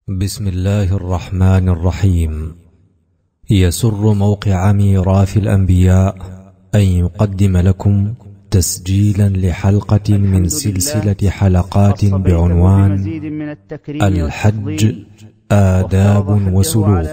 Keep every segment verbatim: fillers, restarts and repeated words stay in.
بسم الله الرحمن الرحيم. يسر موقع ميراث الأنبياء أن يقدم لكم تسجيلا لحلقة من سلسلة حلقات بعنوان الحج آداب وسلوك،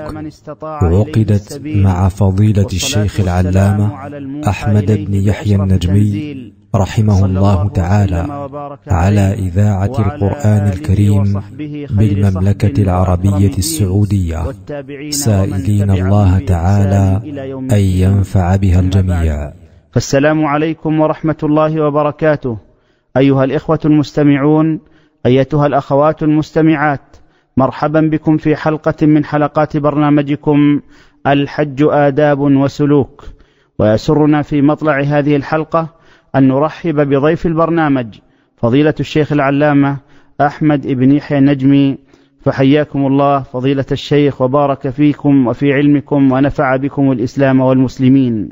عقدت مع فضيلة الشيخ العلامة أحمد بن يحيى النجمي رحمه الله تعالى على إذاعة القرآن الكريم بالمملكة العربية السعودية، سائلين الله تعالى أن ينفع بها الجميع. فالسلام عليكم ورحمة الله وبركاته. أيها الإخوة المستمعون، أيتها الأخوات المستمعات، مرحبا بكم في حلقة من حلقات برنامجكم الحج آداب وسلوك. ويسرنا في مطلع هذه الحلقة أن نرحب بضيف البرنامج فضيلة الشيخ العلامة أحمد بن يحيى النجمي. فحياكم الله فضيلة الشيخ، وبارك فيكم وفي علمكم ونفع بكم الإسلام والمسلمين.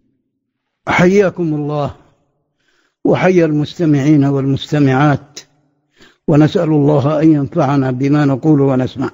حياكم الله وحيا المستمعين والمستمعات، ونسأل الله أن ينفعنا بما نقول ونسمع.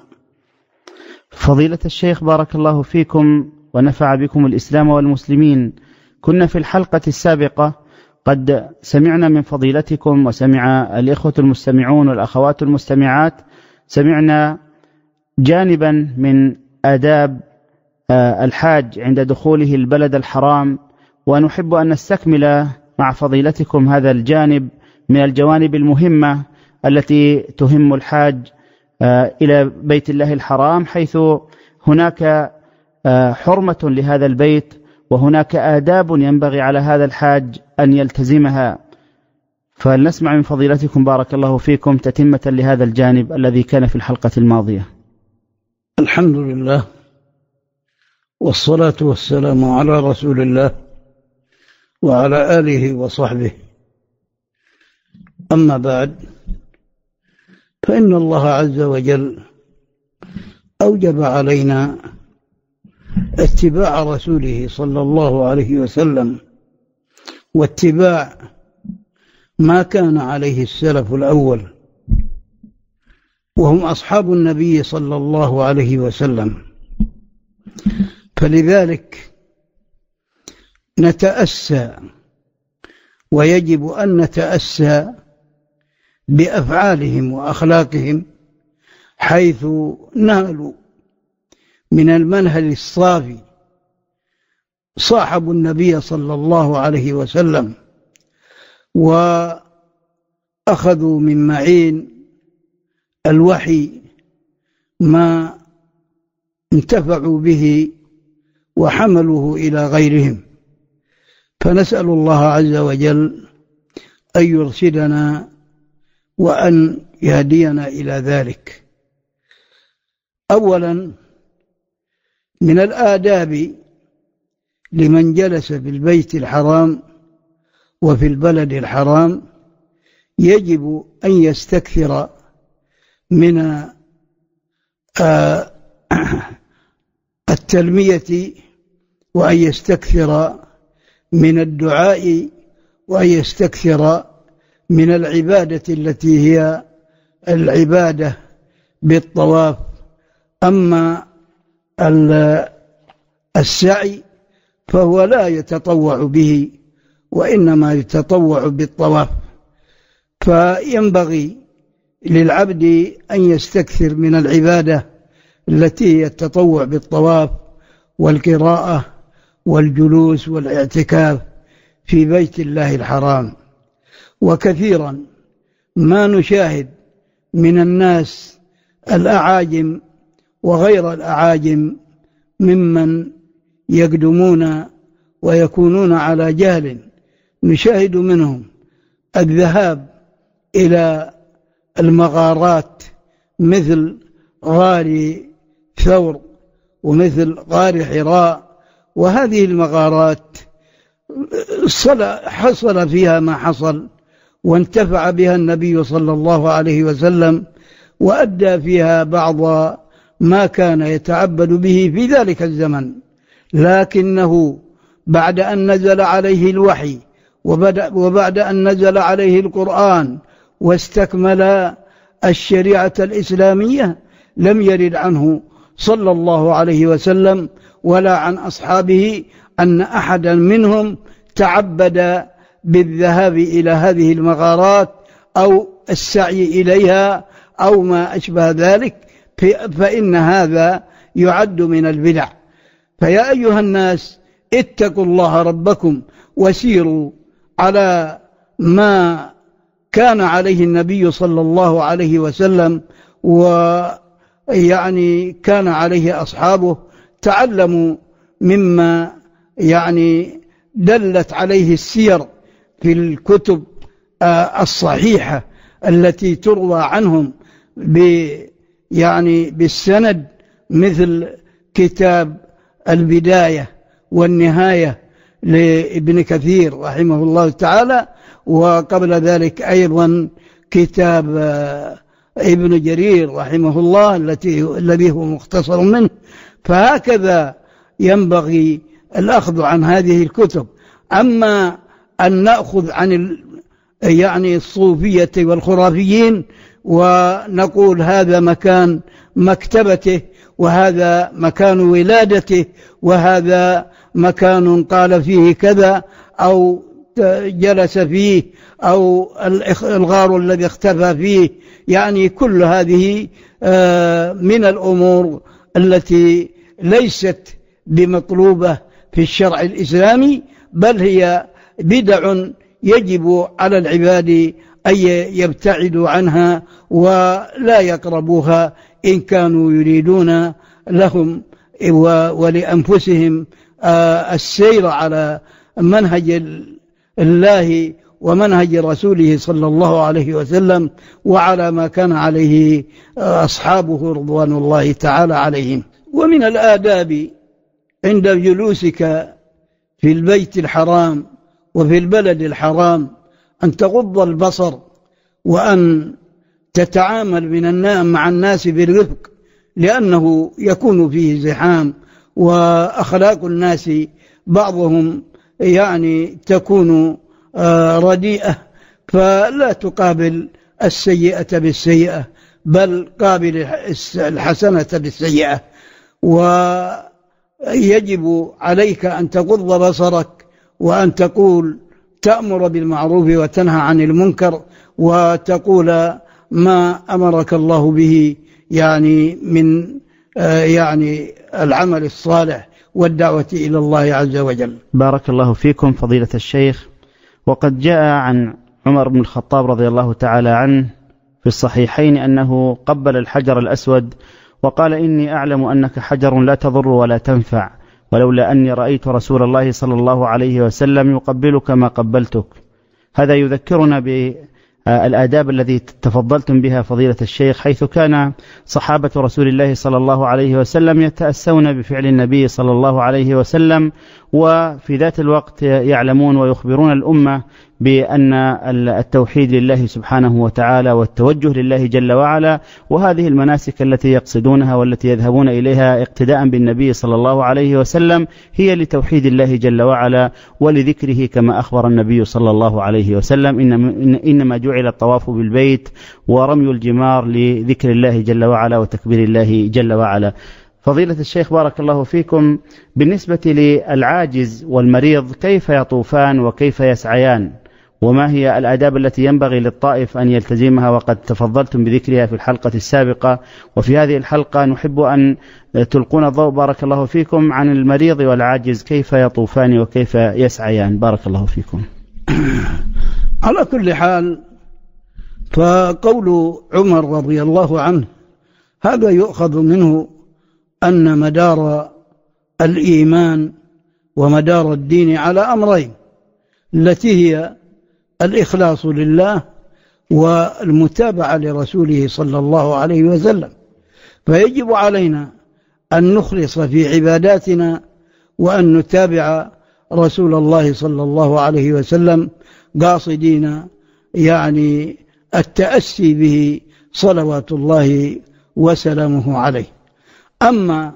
فضيلة الشيخ بارك الله فيكم ونفع بكم الإسلام والمسلمين، كنا في الحلقة السابقة قد سمعنا من فضيلتكم وسمع الإخوة المستمعون والأخوات المستمعات، سمعنا جانبا من آداب الحاج عند دخوله البلد الحرام، ونحب أن نستكمل مع فضيلتكم هذا الجانب من الجوانب المهمة التي تهم الحاج إلى بيت الله الحرام، حيث هناك حرمة لهذا البيت وهناك آداب ينبغي على هذا الحاج أن يلتزمها. فلنسمع من فضيلتكم بارك الله فيكم تتمة لهذا الجانب الذي كان في الحلقة الماضية. الحمد لله والصلاة والسلام على رسول الله وعلى آله وصحبه. أما بعد، فإن الله عز وجل أوجب علينا اتباع رسوله صلى الله عليه وسلم، واتباع ما كان عليه السلف الأول وهم أصحاب النبي صلى الله عليه وسلم. فلذلك نتأسى، ويجب أن نتأسى بأفعالهم وأخلاقهم، حيث نالوا من المنهج الصافي، صاحبوا النبي صلى الله عليه وسلم وأخذوا من معين الوحي ما انتفعوا به وحملوه إلى غيرهم. فنسأل الله عز وجل أن يرشدنا وأن يهدينا إلى ذلك. أولا، من الآداب لمن جلس في البيت الحرام وفي البلد الحرام، يجب أن يستكثر من التلمية، وأن يستكثر من الدعاء، وأن يستكثر من العبادة التي هي العبادة بالطواف. أما السعي فهو لا يتطوع به، وإنما يتطوع بالطواف. فينبغي للعبد أن يستكثر من العبادة التي هي التطوع بالطواف والقراءة والجلوس والاعتكاف في بيت الله الحرام. وكثيرا ما نشاهد من الناس الأعاجم وغير الأعاجم ممن يقدمون ويكونون على جهل، نشاهد منهم الذهاب إلى المغارات مثل غار ثور ومثل غار حراء، وهذه المغارات حصل فيها ما حصل، وانتفع بها النبي صلى الله عليه وسلم، وأدى فيها بعض ما كان يتعبد به في ذلك الزمن. لكنه بعد أن نزل عليه الوحي وبعد أن نزل عليه القرآن واستكمل الشريعة الإسلامية، لم يرد عنه صلى الله عليه وسلم ولا عن أصحابه أن أحدا منهم تعبد بالذهاب إلى هذه المغارات أو السعي إليها أو ما أشبه ذلك، فإن هذا يعد من البدع. فيا أيها الناس اتقوا الله ربكم وسيروا على ما كان عليه النبي صلى الله عليه وسلم ويعني كان عليه أصحابه، تعلموا مما يعني دلت عليه السير في الكتب الصحيحة التي تروى عنهم يعني بالسند، مثل كتاب البداية والنهاية لابن كثير رحمه الله تعالى، وقبل ذلك أيضا كتاب ابن جرير رحمه الله التي الذي هو مختصر منه. فهكذا ينبغي الأخذ عن هذه الكتب. أما أن نأخذ عن يعني الصوفية والخرافيين ونقول هذا مكان مكتبته وهذا مكان ولادته وهذا مكان قال فيه كذا أو جلس فيه أو الغار الذي اختفى فيه، يعني كل هذه من الأمور التي ليست بمطلوبة في الشرع الإسلامي، بل هي بدع يجب على العباد أن يبتعدوا عنها ولا يقربوها إن كانوا يريدون لهم ولأنفسهم السير على منهج الله ومنهج رسوله صلى الله عليه وسلم وعلى ما كان عليه أصحابه رضوان الله تعالى عليهم. ومن الآداب عند جلوسك في البيت الحرام وفي البلد الحرام أن تغض البصر وأن تتعامل من الناس مع الناس بالرفق، لأنه يكون فيه زحام وأخلاق الناس بعضهم يعني تكون رديئة، فلا تقابل السيئة بالسيئة بل قابل الحسنة بالسيئة. ويجب عليك أن تغض بصرك وأن تقول تأمر بالمعروف وتنهى عن المنكر وتقول ما أمرك الله به يعني من يعني العمل الصالح والدعوة إلى الله عز وجل. بارك الله فيكم فضيلة الشيخ. وقد جاء عن عمر بن الخطاب رضي الله تعالى عنه في الصحيحين أنه قبل الحجر الأسود وقال إني أعلم أنك حجر لا تضر ولا تنفع، ولولا أني رأيت رسول الله صلى الله عليه وسلم يقبلك ما قبلتك. هذا يذكرنا بالآداب التي تفضلتم بها فضيلة الشيخ، حيث كان صحابة رسول الله صلى الله عليه وسلم يتأسون بفعل النبي صلى الله عليه وسلم، وفي ذات الوقت يعلمون ويخبرون الأمة بأن التوحيد لله سبحانه وتعالى والتوجه لله جل وعلا، وهذه المناسك التي يقصدونها والتي يذهبون إليها اقتداء بالنبي صلى الله عليه وسلم هي لتوحيد الله جل وعلا ولذكره، كما أخبر النبي صلى الله عليه وسلم إنما جعل الطواف بالبيت ورمي الجمار لذكر الله جل وعلا وتكبير الله جل وعلا. فضيلة الشيخ بارك الله فيكم، بالنسبة للعاجز والمريض كيف يطوفان وكيف يسعيان، وما هي الآداب التي ينبغي للطائف أن يلتزمها؟ وقد تفضلتم بذكرها في الحلقة السابقة، وفي هذه الحلقة نحب أن تلقون الضوء بارك الله فيكم عن المريض والعاجز كيف يطوفان وكيف يسعيان. بارك الله فيكم. على كل حال، فقول عمر رضي الله عنه هذا يؤخذ منه أن مدار الإيمان ومدار الدين على أمرين، التي هي الإخلاص لله والمتابعة لرسوله صلى الله عليه وسلم. فيجب علينا أن نخلص في عباداتنا وأن نتابع رسول الله صلى الله عليه وسلم قاصدين يعني التأسي به صلوات الله وسلامه عليه. أما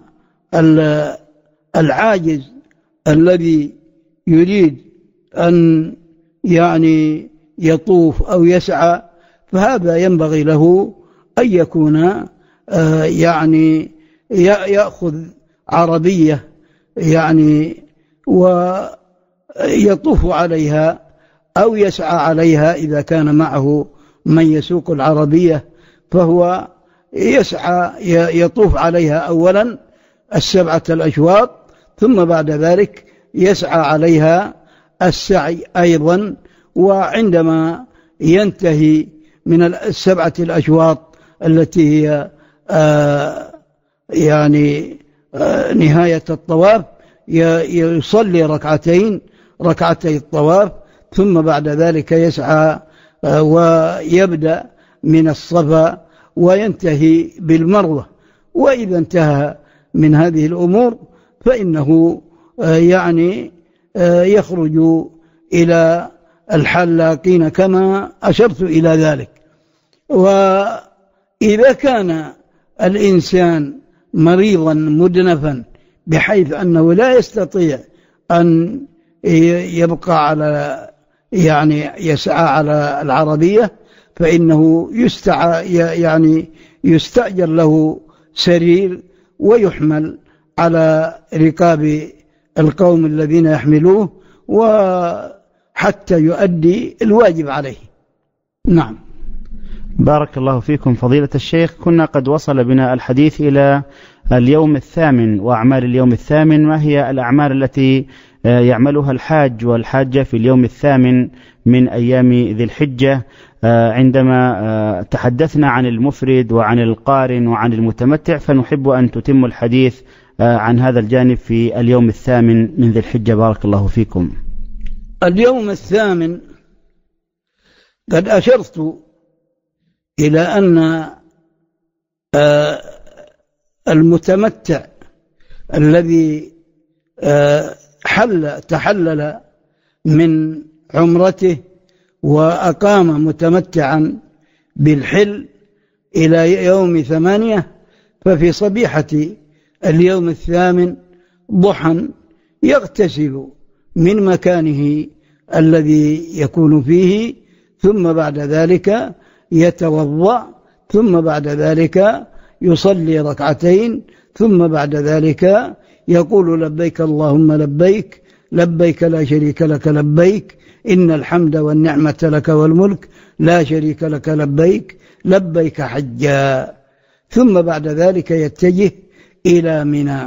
العاجز الذي يريد أن يعني يطوف أو يسعى فهذا ينبغي له أن يكون يعني يأخذ عربية يعني ويطوف عليها أو يسعى عليها إذا كان معه من يسوق العربية، فهو يسعى يطوف عليها أولا السبعة الأشواط، ثم بعد ذلك يسعى عليها السعي أيضا. وعندما ينتهي من السبعة الأشواط التي هي آه يعني آه نهاية الطواف يصلي ركعتين ركعتي الطواف، ثم بعد ذلك يسعى آه ويبدأ من الصفا وينتهي بالمروة. وإذا انتهى من هذه الأمور فإنه آه يعني آه يخرج إلى الحلاقين كما أشرت إلى ذلك. وإذا كان الإنسان مريضا مدنفا بحيث أنه لا يستطيع أن يبقى على يعني يسعى على العربية، فإنه يستعى يعني يستأجر له سرير ويحمل على ركاب القوم الذين يحملوه وحتى يؤدي الواجب عليه. نعم. بارك الله فيكم فضيلة الشيخ. كنا قد وصل بنا الحديث إلى اليوم الثامن وأعمال اليوم الثامن. ما هي الأعمال التي يعملها الحاج والحاجة في اليوم الثامن من أيام ذي الحجة؟ عندما تحدثنا عن المفرد وعن القارن وعن المتمتع، فنحب أن تتم الحديث عن هذا الجانب في اليوم الثامن من ذي الحجة. بارك الله فيكم. اليوم الثامن قد أشرت إلى أن المتمتع الذي حل تحلل من عمرته وأقام متمتعا بالحل إلى يوم ثمانية، ففي صبيحة اليوم الثامن ضحى يغتسل من مكانه الذي يكون فيه، ثم بعد ذلك يتوضأ، ثم بعد ذلك يصلي ركعتين، ثم بعد ذلك يقول لبيك اللهم لبيك لبيك لا شريك لك لبيك إن الحمد والنعمة لك والملك لا شريك لك لبيك لبيك حجا. ثم بعد ذلك يتجه إلى منى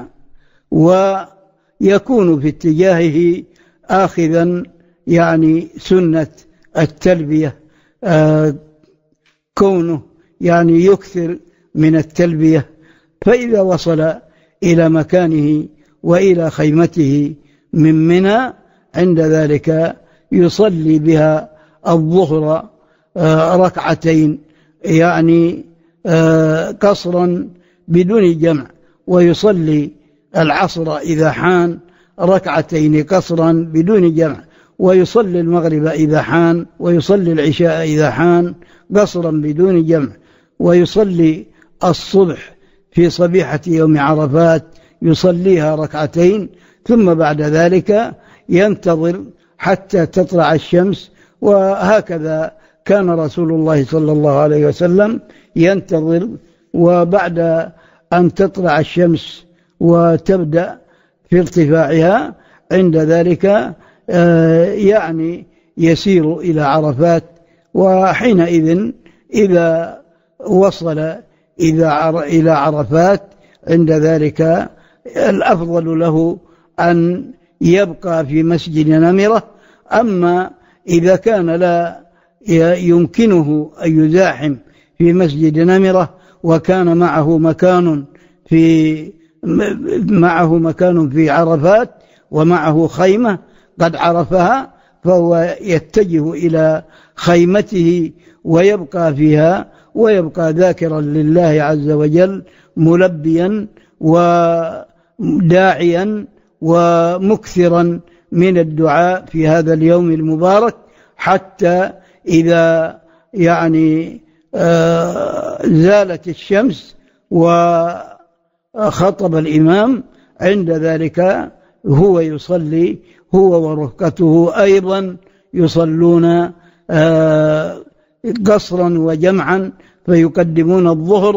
ويكون في اتجاهه آخذا يعني سنة التلبية، آه كونه يعني يكثر من التلبية. فإذا وصل إلى مكانه وإلى خيمته من منى عند ذلك يصلي بها الظهر آه ركعتين يعني آه قصرا بدون جمع، ويصلي العصر إذا حان ركعتين قصرا بدون جمع، ويصلي المغرب إذا حان، ويصلي العشاء إذا حان قصرا بدون جمع، ويصلي الصبح في صبيحة يوم عرفات يصليها ركعتين، ثم بعد ذلك ينتظر حتى تطلع الشمس. وهكذا كان رسول الله صلى الله عليه وسلم ينتظر، وبعد أن تطلع الشمس وتبدأ في ارتفاعها عند ذلك يعني يسير إلى عرفات. وحينئذ إذا وصل إلى عرفات عند ذلك الأفضل له أن يبقى في مسجد نمرة. أما إذا كان لا يمكنه أن يزاحم في مسجد نمرة وكان معه مكان في معه مكان في عرفات ومعه خيمة قد عرفها، فهو يتجه إلى خيمته ويبقى فيها، ويبقى ذاكرا لله عز وجل ملبيا وداعيا ومكثرا من الدعاء في هذا اليوم المبارك، حتى إذا يعني زالت الشمس وخطب الإمام عند ذلك هو يصلي هو ورفقته أيضا يصلون قصرا وجمعا، فيقدمون الظهر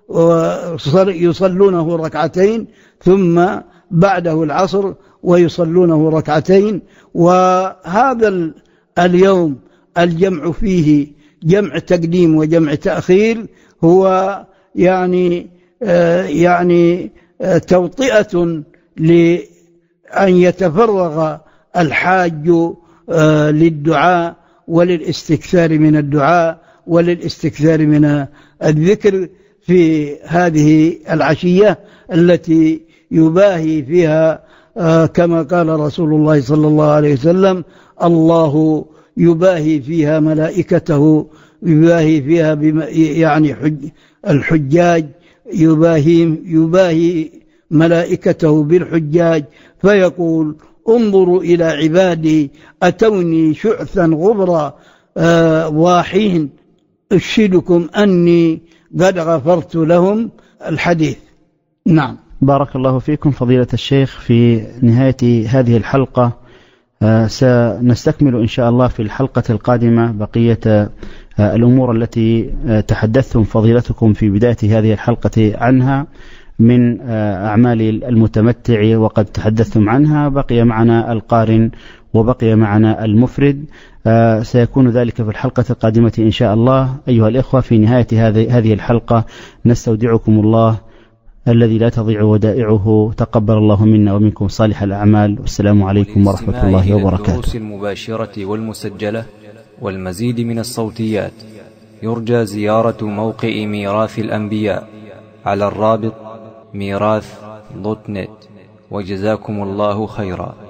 ويصلونه ركعتين، ثم بعده العصر ويصلونه ركعتين. وهذا اليوم الجمع فيه جمع تقديم وجمع تأخير هو يعني آه يعني آه توطئة لأن يتفرغ الحاج آه للدعاء وللاستكثار من الدعاء وللاستكثار من الذكر في هذه العشية التي يباهي فيها آه كما قال رسول الله صلى الله عليه وسلم: الله يباهي فيها ملائكته، يباهي فيها بم يعني حج الحجاج، يباهي, يباهي ملائكته بالحجاج، فيقول: انظروا إلى عبادي أتوني شعثا غبرا آه واحين أشهدكم أني قد غفرت لهم. الحديث. نعم. بارك الله فيكم فضيلة الشيخ. في نهاية هذه الحلقة آه سنستكمل إن شاء الله في الحلقة القادمة بقية آه الأمور التي آه تحدثتم فضيلتكم في بداية هذه الحلقة عنها من آه أعمال المتمتع، وقد تحدثتم عنها. بقي معنا القارن وبقي معنا المفرد، آه سيكون ذلك في الحلقة القادمة إن شاء الله. أيها الإخوة، في نهاية هذه الحلقة نستودعكم الله الذي لا تضيع ودائعه. تقبل الله منا ومنكم صالح الأعمال، والسلام عليكم ورحمة الله وبركاته. الدروس المباشرة والمسجلة والمزيد من الصوتيات يرجى زيارة موقع ميراث الأنبياء على الرابط ميراث دوت نت. وجزاكم الله خيرا.